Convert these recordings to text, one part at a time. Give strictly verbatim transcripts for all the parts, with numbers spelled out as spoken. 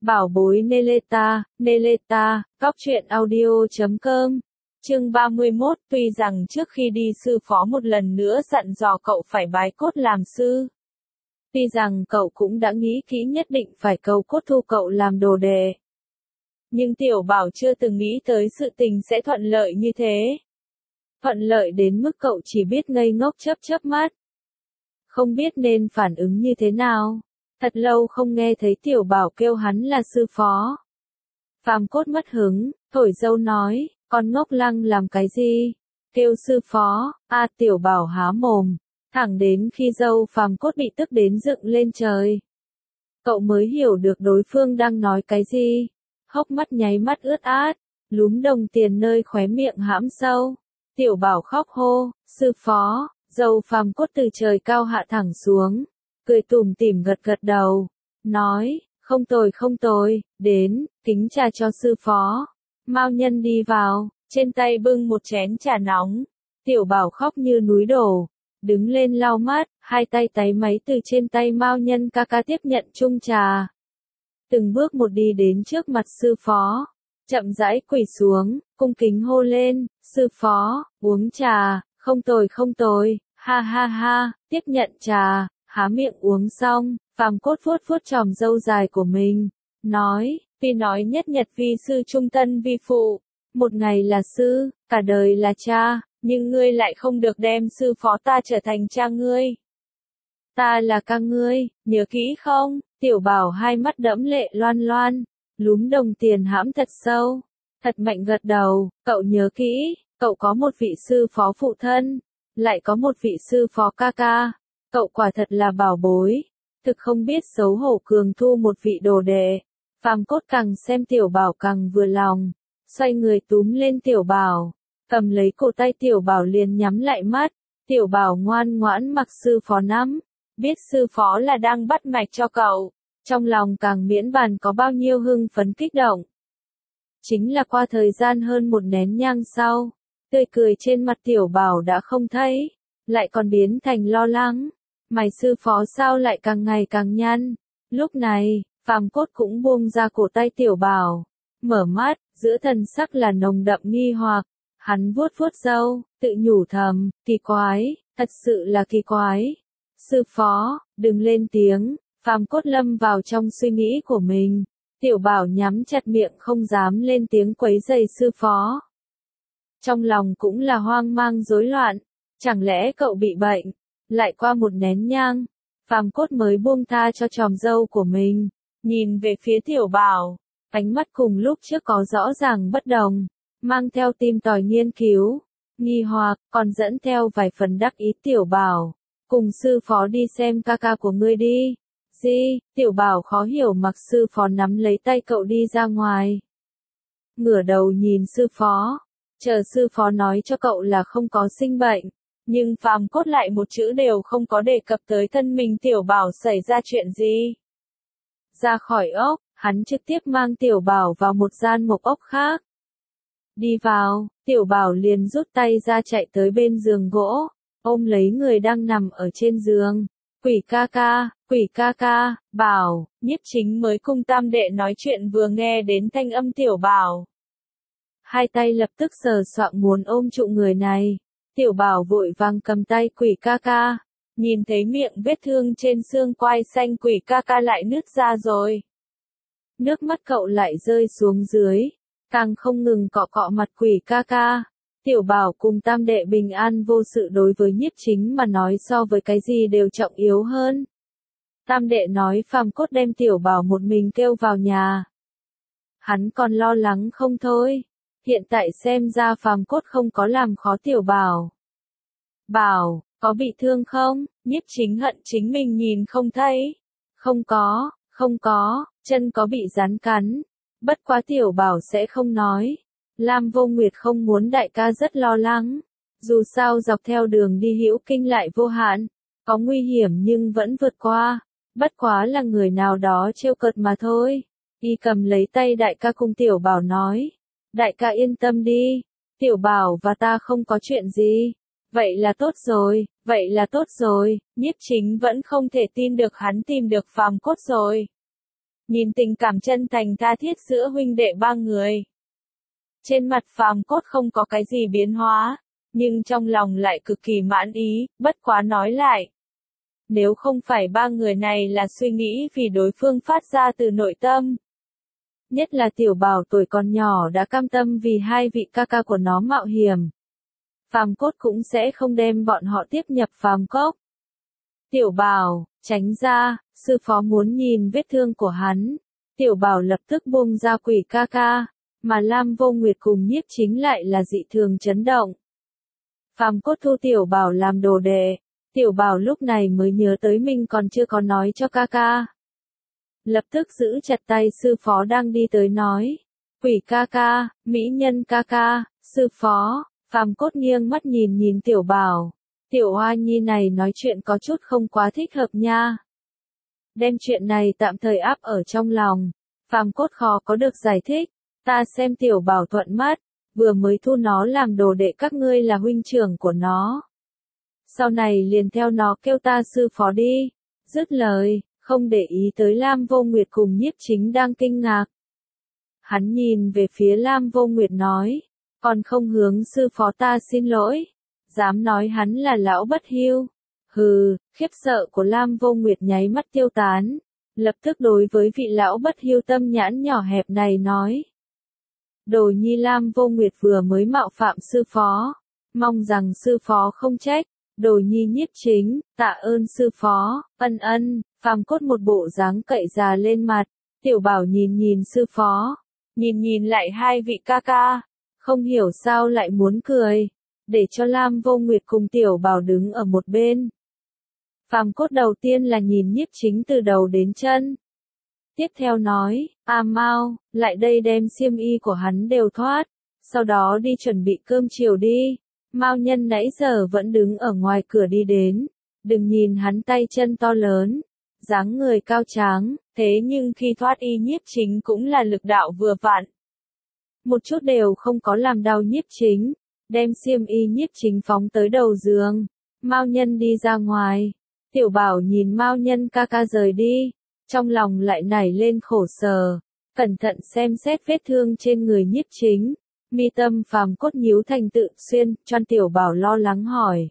Bảo bối Neleta, Neleta, góc truyện audio chấm com. Chương ba mươi mốt, tuy rằng trước khi đi sư phó một lần nữa dặn dò cậu phải bái cốt làm sư. Tuy rằng cậu cũng đã nghĩ kỹ nhất định phải cầu cốt thu cậu làm đồ đệ. Nhưng Tiểu Bảo chưa từng nghĩ tới sự tình sẽ thuận lợi như thế. Thuận lợi đến mức cậu chỉ biết ngây ngốc chớp chớp mắt. Không biết nên phản ứng như thế nào. Thật lâu không nghe thấy Tiểu Bảo kêu hắn là sư phó. Phàm Cốt mất hứng, thổi dâu nói, con ngốc lăng làm cái gì? Kêu sư phó, a à, Tiểu Bảo há mồm, thẳng đến khi dâu Phàm Cốt bị tức đến dựng lên trời. Cậu mới hiểu được đối phương đang nói cái gì. Hốc mắt nháy mắt ướt át, lúm đồng tiền nơi khóe miệng hãm sâu. Tiểu Bảo khóc hô, sư phó, dâu Phàm Cốt từ trời cao hạ thẳng xuống. Cười tủm tỉm gật gật đầu, nói, không tồi không tồi, đến, kính trà cho sư phó. Mao Nhân đi vào, trên tay bưng một chén trà nóng. Tiểu Bảo khóc như núi đổ, đứng lên lau mắt, hai tay táy máy từ trên tay Mao Nhân ca ca tiếp nhận chung trà. Từng bước một đi đến trước mặt sư phó, chậm rãi quỳ xuống, cung kính hô lên, sư phó, uống trà, không tồi không tồi, ha ha ha, tiếp nhận trà. Há miệng uống xong, Phàm Cốt vuốt vuốt chòm râu dài của mình, nói, tuy nói nhất nhật vi sư trung tân vi phụ, một ngày là sư, cả đời là cha, nhưng ngươi lại không được đem sư phó ta trở thành cha ngươi. Ta là ca ngươi, nhớ kỹ không? Tiểu Bảo hai mắt đẫm lệ loan loan, lúm đồng tiền hãm thật sâu, thật mạnh gật đầu, cậu nhớ kỹ, cậu có một vị sư phó phụ thân, lại có một vị sư phó ca ca. Cậu quả thật là bảo bối, thực không biết xấu hổ cường thu một vị đồ đệ. Phàm Cốt càng xem Tiểu Bảo càng vừa lòng, xoay người túm lên Tiểu Bảo, cầm lấy cổ tay Tiểu Bảo liền nhắm lại mắt. Tiểu Bảo ngoan ngoãn mặc sư phó nắm, biết sư phó là đang bắt mạch cho cậu, trong lòng càng miễn bàn có bao nhiêu hưng phấn kích động. Chính là qua thời gian hơn một nén nhang sau, tươi cười trên mặt Tiểu Bảo đã không thấy, lại còn biến thành lo lắng. Mày sư phó sao lại càng ngày càng nhăn. Lúc này, Phàm Cốt cũng buông ra cổ tay Tiểu Bảo, mở mắt, giữa thần sắc là nồng đậm nghi hoặc. Hắn vuốt vuốt râu, tự nhủ thầm, kỳ quái, thật sự là kỳ quái. Sư phó, đừng lên tiếng. Phàm Cốt lâm vào trong suy nghĩ của mình. Tiểu Bảo nhắm chặt miệng không dám lên tiếng quấy rầy sư phó. Trong lòng cũng là hoang mang rối loạn, chẳng lẽ cậu bị bệnh? Lại qua một nén nhang, Phàm Cốt mới buông tha cho chòm râu của mình, nhìn về phía Tiểu Bảo, ánh mắt cùng lúc trước có rõ ràng bất đồng, mang theo tim tòi nghiên cứu, nghi hoặc, còn dẫn theo vài phần đắc ý. Tiểu Bảo, cùng sư phó đi xem ca ca của ngươi đi. Gì? Tiểu Bảo khó hiểu mặc sư phó nắm lấy tay cậu đi ra ngoài. Ngửa đầu nhìn sư phó, chờ sư phó nói cho cậu là không có sinh bệnh. Nhưng Phàm Cốt lại một chữ đều không có đề cập tới thân mình Tiểu Bảo xảy ra chuyện gì. Ra khỏi ốc, hắn trực tiếp mang Tiểu Bảo vào một gian mộc ốc khác. Đi vào, Tiểu Bảo liền rút tay ra chạy tới bên giường gỗ, ôm lấy người đang nằm ở trên giường. Quỷ ca ca, quỷ ca ca, Bảo, Nhiếp Chính mới cùng tam đệ nói chuyện vừa nghe đến thanh âm Tiểu Bảo. Hai tay lập tức sờ soạng muốn ôm trụ người này. Tiểu Bảo vội vàng cầm tay quỷ ca ca, nhìn thấy miệng vết thương trên xương quai xanh quỷ ca ca lại nứt ra rồi. Nước mắt cậu lại rơi xuống dưới, càng không ngừng cọ cọ mặt quỷ ca ca. Tiểu Bảo cùng tam đệ bình an vô sự đối với Nhiếp Chính mà nói so với cái gì đều trọng yếu hơn. Tam đệ nói Phàm Cốt đem Tiểu Bảo một mình kêu vào nhà. Hắn còn lo lắng không thôi. Hiện tại xem ra Phàm Cốt không có làm khó Tiểu Bảo. Bảo, có bị thương không? Nhiếp Chính hận chính mình nhìn không thấy. Không có, không có, chân có bị rắn cắn. Bất quá Tiểu Bảo sẽ không nói. Lam Vô Nguyệt không muốn đại ca rất lo lắng. Dù sao dọc theo đường đi hữu kinh lại vô hạn. Có nguy hiểm nhưng vẫn vượt qua. Bất quá là người nào đó trêu cợt mà thôi. Y cầm lấy tay đại ca cùng Tiểu Bảo nói. Đại ca yên tâm đi, Tiểu Bảo và ta không có chuyện gì. Vậy là tốt rồi, vậy là tốt rồi, Nhiếp Chính vẫn không thể tin được hắn tìm được Phàm Cốt rồi. nhìn tình cảm chân thành tha thiết giữa huynh đệ ba người. Trên mặt Phàm Cốt không có cái gì biến hóa, nhưng trong lòng lại cực kỳ mãn ý, bất quá nói lại. Nếu không phải ba người này là suy nghĩ vì đối phương phát ra từ nội tâm. Nhất là Tiểu Bảo tuổi còn nhỏ đã cam tâm vì hai vị ca ca của nó mạo hiểm. Phàm Cốt cũng sẽ không đem bọn họ tiếp nhập phàm cốc. Tiểu Bảo, tránh ra, sư phó muốn nhìn vết thương của hắn. Tiểu Bảo lập tức buông ra Quỷ ca ca, mà Lam Vô Nguyệt cùng Nhiếp Chính lại là dị thường chấn động. Phàm Cốt thu Tiểu Bảo làm đồ đệ, Tiểu Bảo lúc này mới nhớ tới mình còn chưa có nói cho ca ca. Lập tức giữ chặt tay sư phó đang đi tới nói. Quỷ ca ca, mỹ nhân ca ca, sư phó. Phàm Cốt nghiêng mắt nhìn nhìn Tiểu Bảo. Tiểu Hoa Nhi này nói chuyện có chút không quá thích hợp nha. Đem chuyện này tạm thời áp ở trong lòng. Phàm Cốt khó có được giải thích. Ta xem Tiểu Bảo thuận mắt, vừa mới thu nó làm đồ đệ các ngươi là huynh trưởng của nó. Sau này liền theo nó kêu ta sư phó đi. Dứt lời, không để ý tới Lam Vô Nguyệt cùng Nhiếp Chính đang kinh ngạc. Hắn nhìn về phía Lam Vô Nguyệt nói, còn không hướng sư phó ta xin lỗi, dám nói hắn là lão bất hiếu. Hừ, khiếp sợ của Lam Vô Nguyệt nháy mắt tiêu tán, lập tức đối với vị lão bất hiếu tâm nhãn nhỏ hẹp này nói. Đồ nhi Lam Vô Nguyệt vừa mới mạo phạm sư phó, mong rằng sư phó không trách. Đồ nhi Nhiếp Chính, tạ ơn sư phó, ân ân. Phàm Cốt một bộ dáng cậy già lên mặt. Tiểu Bảo nhìn nhìn sư phó, nhìn nhìn lại hai vị ca ca, không hiểu sao lại muốn cười, để cho Lam Vô Nguyệt cùng Tiểu Bảo đứng ở một bên. Phàm Cốt đầu tiên là nhìn Nhiếp Chính từ đầu đến chân. Tiếp theo nói, A Mao, lại đây đem xiêm y của hắn đều thoát, sau đó đi chuẩn bị cơm chiều đi. Mao Nhân nãy giờ vẫn đứng ở ngoài cửa đi đến, đừng nhìn hắn tay chân to lớn, dáng người cao tráng, thế nhưng khi thoát y Nhiếp Chính cũng là lực đạo vừa vặn. Một chút đều không có làm đau Nhiếp Chính, đem xiêm y Nhiếp Chính phóng tới đầu giường. Mao Nhân đi ra ngoài, Tiểu Bảo nhìn Mao Nhân ca ca rời đi, trong lòng lại nảy lên khổ sở, cẩn thận xem xét vết thương trên người Nhiếp Chính. Mi tâm Phàm Cốt nhíu thành tự xuyên, cho Tiểu Bảo lo lắng hỏi.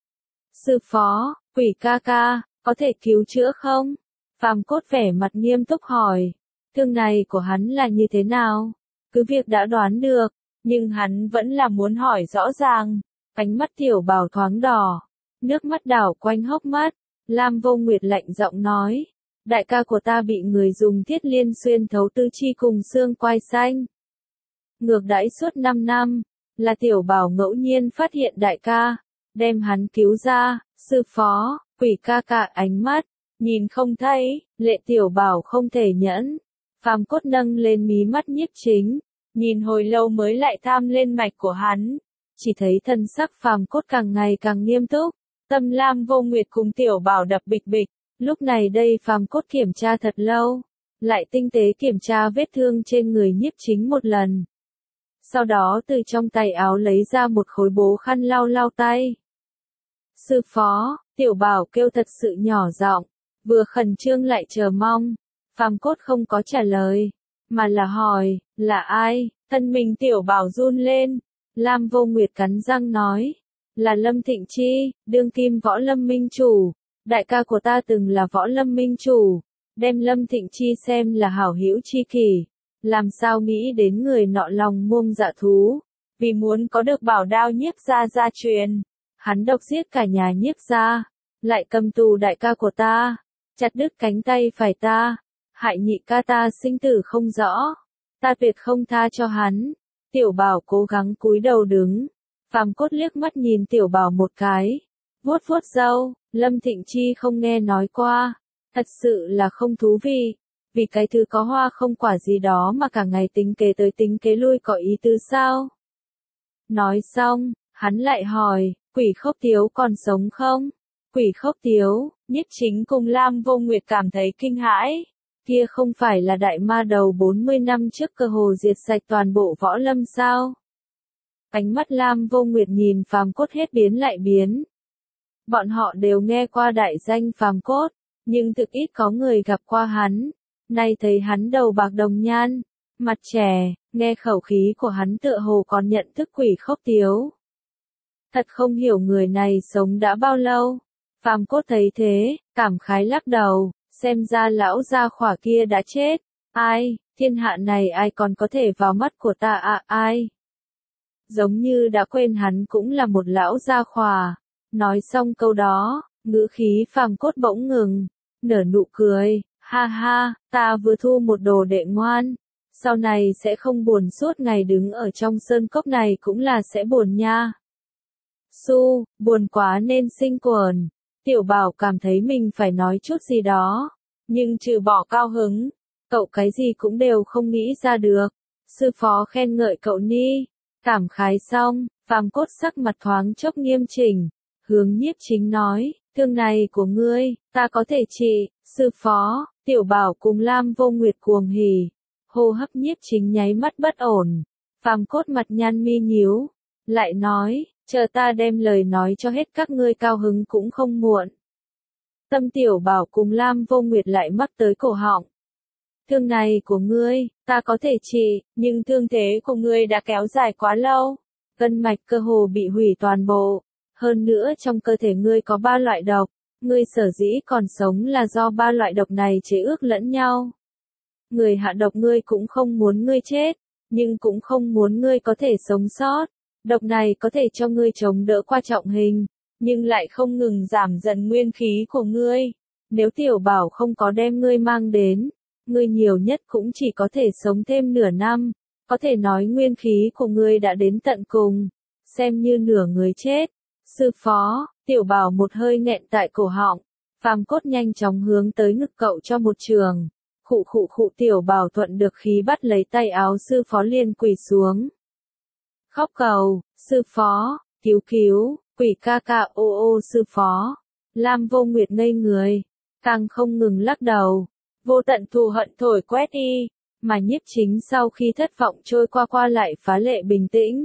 Sư phó, Quỷ ca ca, có thể cứu chữa không? Phàm Cốt vẻ mặt nghiêm túc hỏi. Thương này của hắn là như thế nào? Cứ việc đã đoán được, nhưng hắn vẫn là muốn hỏi rõ ràng. Ánh mắt Tiểu Bảo thoáng đỏ, nước mắt đảo quanh hốc mắt. Lam Vô Nguyệt lạnh giọng nói. Đại ca của ta bị người dùng thiết liên xuyên thấu tư chi cùng xương quai xanh. Ngược đãi suốt năm năm, là Tiểu Bảo ngẫu nhiên phát hiện đại ca, đem hắn cứu ra. Sư phó, Quỷ ca ca ánh mắt, nhìn không thấy, lệ Tiểu Bảo không thể nhẫn. Phàm Cốt nâng lên mí mắt Nhiếp Chính, nhìn hồi lâu mới lại tham lên mạch của hắn. Chỉ thấy thân sắc Phàm Cốt càng ngày càng nghiêm túc, tâm Lam Vô Nguyệt cùng Tiểu Bảo đập bịch bịch. Lúc này đây Phàm Cốt kiểm tra thật lâu, lại tinh tế kiểm tra vết thương trên người Nhiếp Chính một lần. Sau đó từ trong tay áo lấy ra một khối bố khăn lau lau tay. Sư phó, Tiểu Bảo kêu thật sự nhỏ giọng, vừa khẩn trương lại chờ mong. Phàm Cốt không có trả lời, mà là hỏi, là ai? Thân mình Tiểu Bảo run lên. Lam Vô Nguyệt cắn răng nói, là Lâm Thịnh Chi, đương kim võ lâm minh chủ. Đại ca của ta từng là võ lâm minh chủ, đem Lâm Thịnh Chi xem là hảo hữu chi kỷ. Làm sao nghĩ đến người nọ lòng muông dạ thú, vì muốn có được bảo đao Nhiếp gia gia truyền, hắn độc giết cả nhà Nhiếp gia, lại cầm tù đại ca của ta, chặt đứt cánh tay phải ta, hại nhị ca ta sinh tử không rõ, ta tuyệt không tha cho hắn. Tiểu Bảo cố gắng cúi đầu đứng, Phàm Cốt liếc mắt nhìn Tiểu Bảo một cái, vuốt vuốt râu. Lâm Thịnh Chi không nghe nói qua, thật sự là không thú vị. Vì cái thứ có hoa không quả gì đó mà cả ngày tính kế tới tính kế lui có ý tứ sao? Nói xong, hắn lại hỏi, Quỷ Khốc Tiếu còn sống không? Quỷ Khốc Tiếu, Nhiếp Chính cùng Lam Vô Nguyệt cảm thấy kinh hãi. Kia không phải là đại ma đầu bốn mươi năm trước cơ hồ diệt sạch toàn bộ võ lâm sao? Ánh mắt Lam Vô Nguyệt nhìn Phàm Cốt hết biến lại biến. Bọn họ đều nghe qua đại danh Phàm Cốt, nhưng thực ít có người gặp qua hắn. Nay thấy hắn đầu bạc đồng nhan, mặt trẻ, nghe khẩu khí của hắn tựa hồ còn nhận thức Quỷ Khốc Tiếu. Thật không hiểu người này sống đã bao lâu. Phàm Cốt thấy thế, cảm khái lắc đầu, xem ra lão gia khỏa kia đã chết. Ai, thiên hạ này ai còn có thể vào mắt của ta à, ai? Giống như đã quên hắn cũng là một lão gia khỏa. Nói xong câu đó, ngữ khí Phàm Cốt bỗng ngừng, nở nụ cười, ha ha, ta vừa thu một đồ đệ ngoan. Sau này sẽ không buồn suốt ngày đứng ở trong sơn cốc này cũng là sẽ buồn nha. Su, buồn quá nên sinh quờn. Tiểu Bảo cảm thấy mình phải nói chút gì đó, nhưng trừ bỏ cao hứng, cậu cái gì cũng đều không nghĩ ra được. Sư phó khen ngợi cậu ni, cảm khái xong, Phàm Cốt sắc mặt thoáng chốc nghiêm chỉnh, hướng Nhiếp Chính nói, thương này của ngươi, ta có thể trị. Sư phó, Tiểu Bảo cùng Lam Vô Nguyệt cuồng hỉ, hô hấp Nhiếp Chính nháy mắt bất ổn. Phàm Cốt mặt nhăn mi nhíu, lại nói, chờ ta đem lời nói cho hết các ngươi cao hứng cũng không muộn. Tâm Tiểu Bảo cùng Lam Vô Nguyệt lại mắc tới cổ họng. Thương này của ngươi, ta có thể trị, nhưng thương thế của ngươi đã kéo dài quá lâu. Gân mạch cơ hồ bị hủy toàn bộ. Hơn nữa trong cơ thể ngươi có ba loại độc. Ngươi sở dĩ còn sống là do ba loại độc này chế ước lẫn nhau. Người hạ độc ngươi cũng không muốn ngươi chết, nhưng cũng không muốn ngươi có thể sống sót. Độc này có thể cho ngươi chống đỡ qua trọng hình, nhưng lại không ngừng giảm dần nguyên khí của ngươi. Nếu Tiểu Bảo không có đem ngươi mang đến, ngươi nhiều nhất cũng chỉ có thể sống thêm nửa năm, có thể nói nguyên khí của ngươi đã đến tận cùng, xem như nửa người chết. Sư phó, Tiểu Bảo một hơi nghẹn tại cổ họng, Phàm Cốt nhanh chóng hướng tới ngực cậu cho một trường. Khụ khụ khụ Tiểu Bảo thuận được khí bắt lấy tay áo sư phó liền quỳ xuống. Khóc cầu, sư phó, cứu cứu, Quỷ ca ca ô ô sư phó. Lam Vô Nguyệt ngây người, càng không ngừng lắc đầu. Vô tận thù hận thổi quét đi, mà Nhiếp Chính sau khi thất vọng trôi qua qua lại phá lệ bình tĩnh.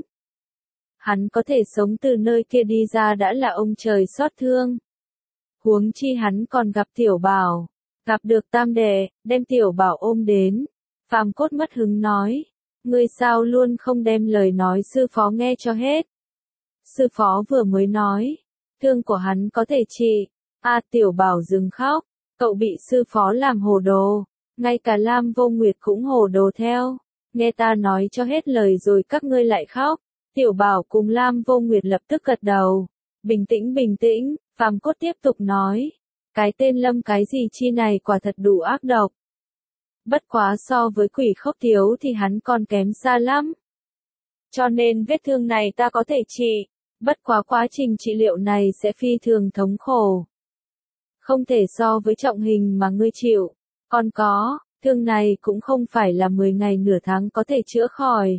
Hắn có thể sống từ nơi kia đi ra đã là ông trời xót thương. Huống chi hắn còn gặp Tiểu Bảo, gặp được tam đệ, đem Tiểu Bảo ôm đến. Phàm Cốt mất hứng nói, ngươi sao luôn không đem lời nói sư phó nghe cho hết. Sư phó vừa mới nói, thương của hắn có thể trị. A à, Tiểu Bảo dừng khóc, cậu bị sư phó làm hồ đồ, ngay cả Lam Vô Nguyệt cũng hồ đồ theo. Nghe ta nói cho hết lời rồi các ngươi lại khóc. Tiểu Bảo cùng Lam Vô Nguyệt lập tức gật đầu. Bình tĩnh bình tĩnh, Phàm Cốt tiếp tục nói. Cái tên Lâm cái gì chi này quả thật đủ ác độc. Bất quá so với Quỷ Khốc Tiếu thì hắn còn kém xa lắm. Cho nên vết thương này ta có thể trị. Bất quá quá trình trị liệu này sẽ phi thường thống khổ. Không thể so với trọng hình mà ngươi chịu. Còn có, thương này cũng không phải là mười ngày nửa tháng có thể chữa khỏi.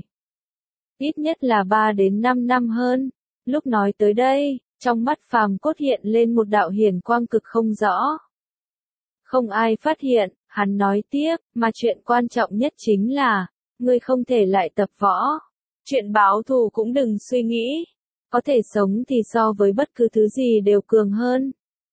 Ít nhất là ba đến năm năm hơn. Lúc nói tới đây, trong mắt Phàm Cốt hiện lên một đạo hiển quang cực không rõ. Không ai phát hiện, hắn nói tiếp, mà chuyện quan trọng nhất chính là, ngươi không thể lại tập võ. Chuyện báo thù cũng đừng suy nghĩ. Có thể sống thì so với bất cứ thứ gì đều cường hơn.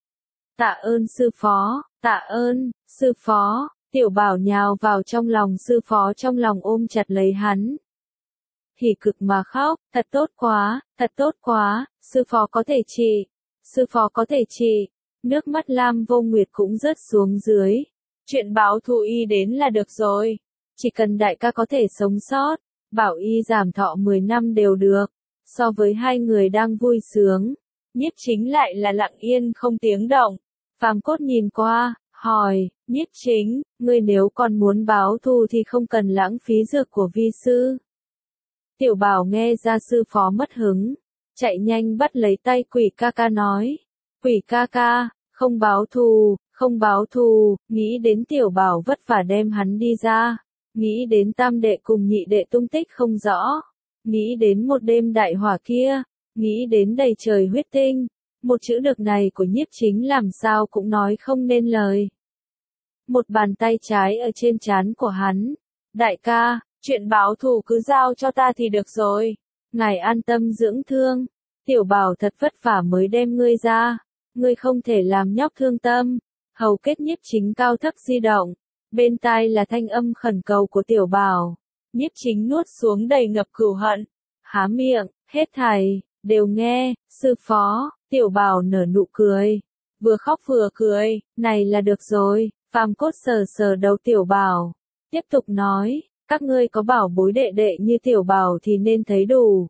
Tạ ơn sư phó, tạ ơn, sư phó. Tiểu Bảo nhào vào trong lòng sư phó trong lòng ôm chặt lấy hắn. Hỉ cực mà khóc, thật tốt quá, thật tốt quá, sư phó có thể trị, sư phó có thể trị. Nước mắt Lam Vô Nguyệt cũng rớt xuống dưới. Chuyện báo thù y đến là được rồi. Chỉ cần đại ca có thể sống sót, bảo y giảm thọ mười năm đều được. So với hai người đang vui sướng, Nhiếp Chính lại là lặng yên không tiếng động. Phàm Cốt nhìn qua, hỏi, Nhiếp Chính, ngươi nếu còn muốn báo thù thì không cần lãng phí dược của vi sư. Tiểu Bảo nghe ra sư phó mất hứng, chạy nhanh bắt lấy tay Quỷ ca ca nói, Quỷ ca ca, không báo thù, không báo thù, nghĩ đến Tiểu Bảo vất vả đem hắn đi ra, nghĩ đến tam đệ cùng nhị đệ tung tích không rõ, nghĩ đến một đêm đại hỏa kia, nghĩ đến đầy trời huyết tinh, một chữ được này của Nhiếp Chính làm sao cũng nói không nên lời. Một bàn tay trái ở trên trán của hắn, đại ca, chuyện báo thù cứ giao cho ta thì được rồi, ngài an tâm dưỡng thương, Tiểu Bảo thật vất vả mới đem ngươi ra, ngươi không thể làm nhóc thương tâm. Hầu kết Nhiếp Chính cao thấp di động, Bên tai là thanh âm khẩn cầu của tiểu bảo. Nhiếp chính nuốt xuống đầy ngập cừu hận. Há miệng, hết thảy, đều nghe, sư phó, tiểu bảo nở nụ cười. Vừa khóc vừa cười, này là được rồi, phàm cốt sờ sờ đầu tiểu bảo. Tiếp tục nói, các ngươi có bảo bối đệ đệ như tiểu bảo thì nên thấy đủ.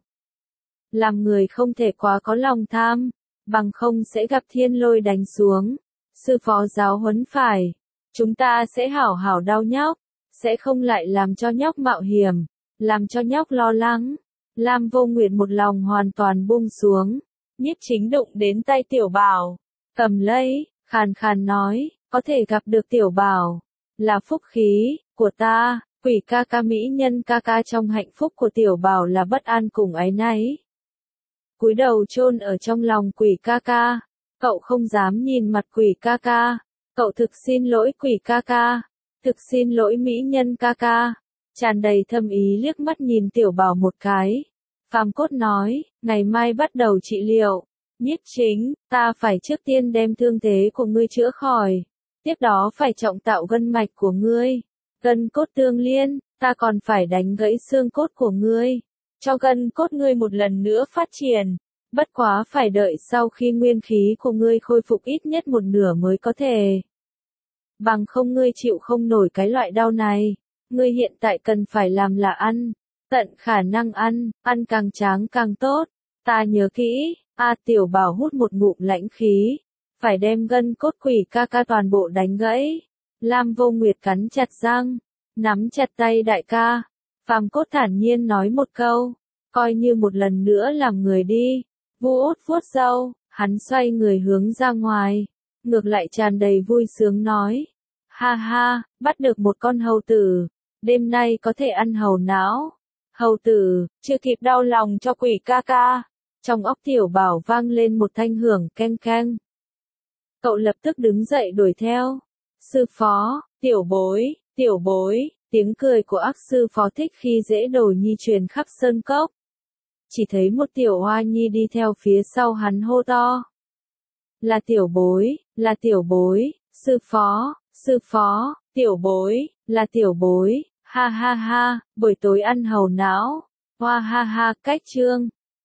Làm người không thể quá có lòng tham, bằng không sẽ gặp thiên lôi đánh xuống. Sư phó giáo huấn phải, chúng ta sẽ hảo hảo đau nhóc, sẽ không lại làm cho nhóc mạo hiểm, làm cho nhóc lo lắng. Lam Vô Nguyệt một lòng hoàn toàn buông xuống, nhiếp chính đụng đến tay tiểu bảo, cầm lấy, khàn khàn nói, có thể gặp được tiểu bảo, là phúc khí của ta. Quỷ ca ca mỹ nhân ca ca trong hạnh phúc của tiểu bảo là bất an cùng áy náy. Cúi đầu chôn ở trong lòng quỷ ca ca, cậu không dám nhìn mặt quỷ ca ca, cậu thực xin lỗi quỷ ca ca, thực xin lỗi mỹ nhân ca ca, tràn đầy thâm ý liếc mắt nhìn tiểu bảo một cái. Phàm cốt nói, ngày mai bắt đầu trị liệu, nhiếp chính, ta phải trước tiên đem thương thế của ngươi chữa khỏi, tiếp đó phải trọng tạo gân mạch của ngươi. Gân cốt tương liên, ta còn phải đánh gãy xương cốt của ngươi, cho gân cốt ngươi một lần nữa phát triển, bất quá phải đợi sau khi nguyên khí của ngươi khôi phục ít nhất một nửa mới có thể. Bằng không ngươi chịu không nổi cái loại đau này, ngươi hiện tại cần phải làm là ăn, tận khả năng ăn, ăn càng tráng càng tốt, ta nhớ kỹ. A tiểu bảo hút một ngụm lãnh khí, phải đem gân cốt quỷ ca ca toàn bộ đánh gãy. Lam Vô Nguyệt cắn chặt răng, nắm chặt tay đại ca. Phàm cốt thản nhiên nói một câu, coi như một lần nữa làm người đi. Vu Út vuốt râu, hắn xoay người hướng ra ngoài, ngược lại tràn đầy vui sướng nói, ha ha, bắt được một con hầu tử, đêm nay có thể ăn hầu não. Hầu tử, chưa kịp đau lòng cho quỷ ca ca, trong óc tiểu bảo vang lên một thanh hưởng keng keng. Cậu lập tức đứng dậy đuổi theo. Sư phó, tiểu bối, tiểu bối, tiếng cười của ác sư phó thích khi dễ đồ nhi truyền khắp sơn cốc. Chỉ thấy một tiểu hoa nhi đi theo phía sau hắn hô to. Là tiểu bối, là tiểu bối, sư phó, sư phó, tiểu bối, là tiểu bối, ha ha ha, buổi tối ăn hầu não, hoa ha ha, cách chương.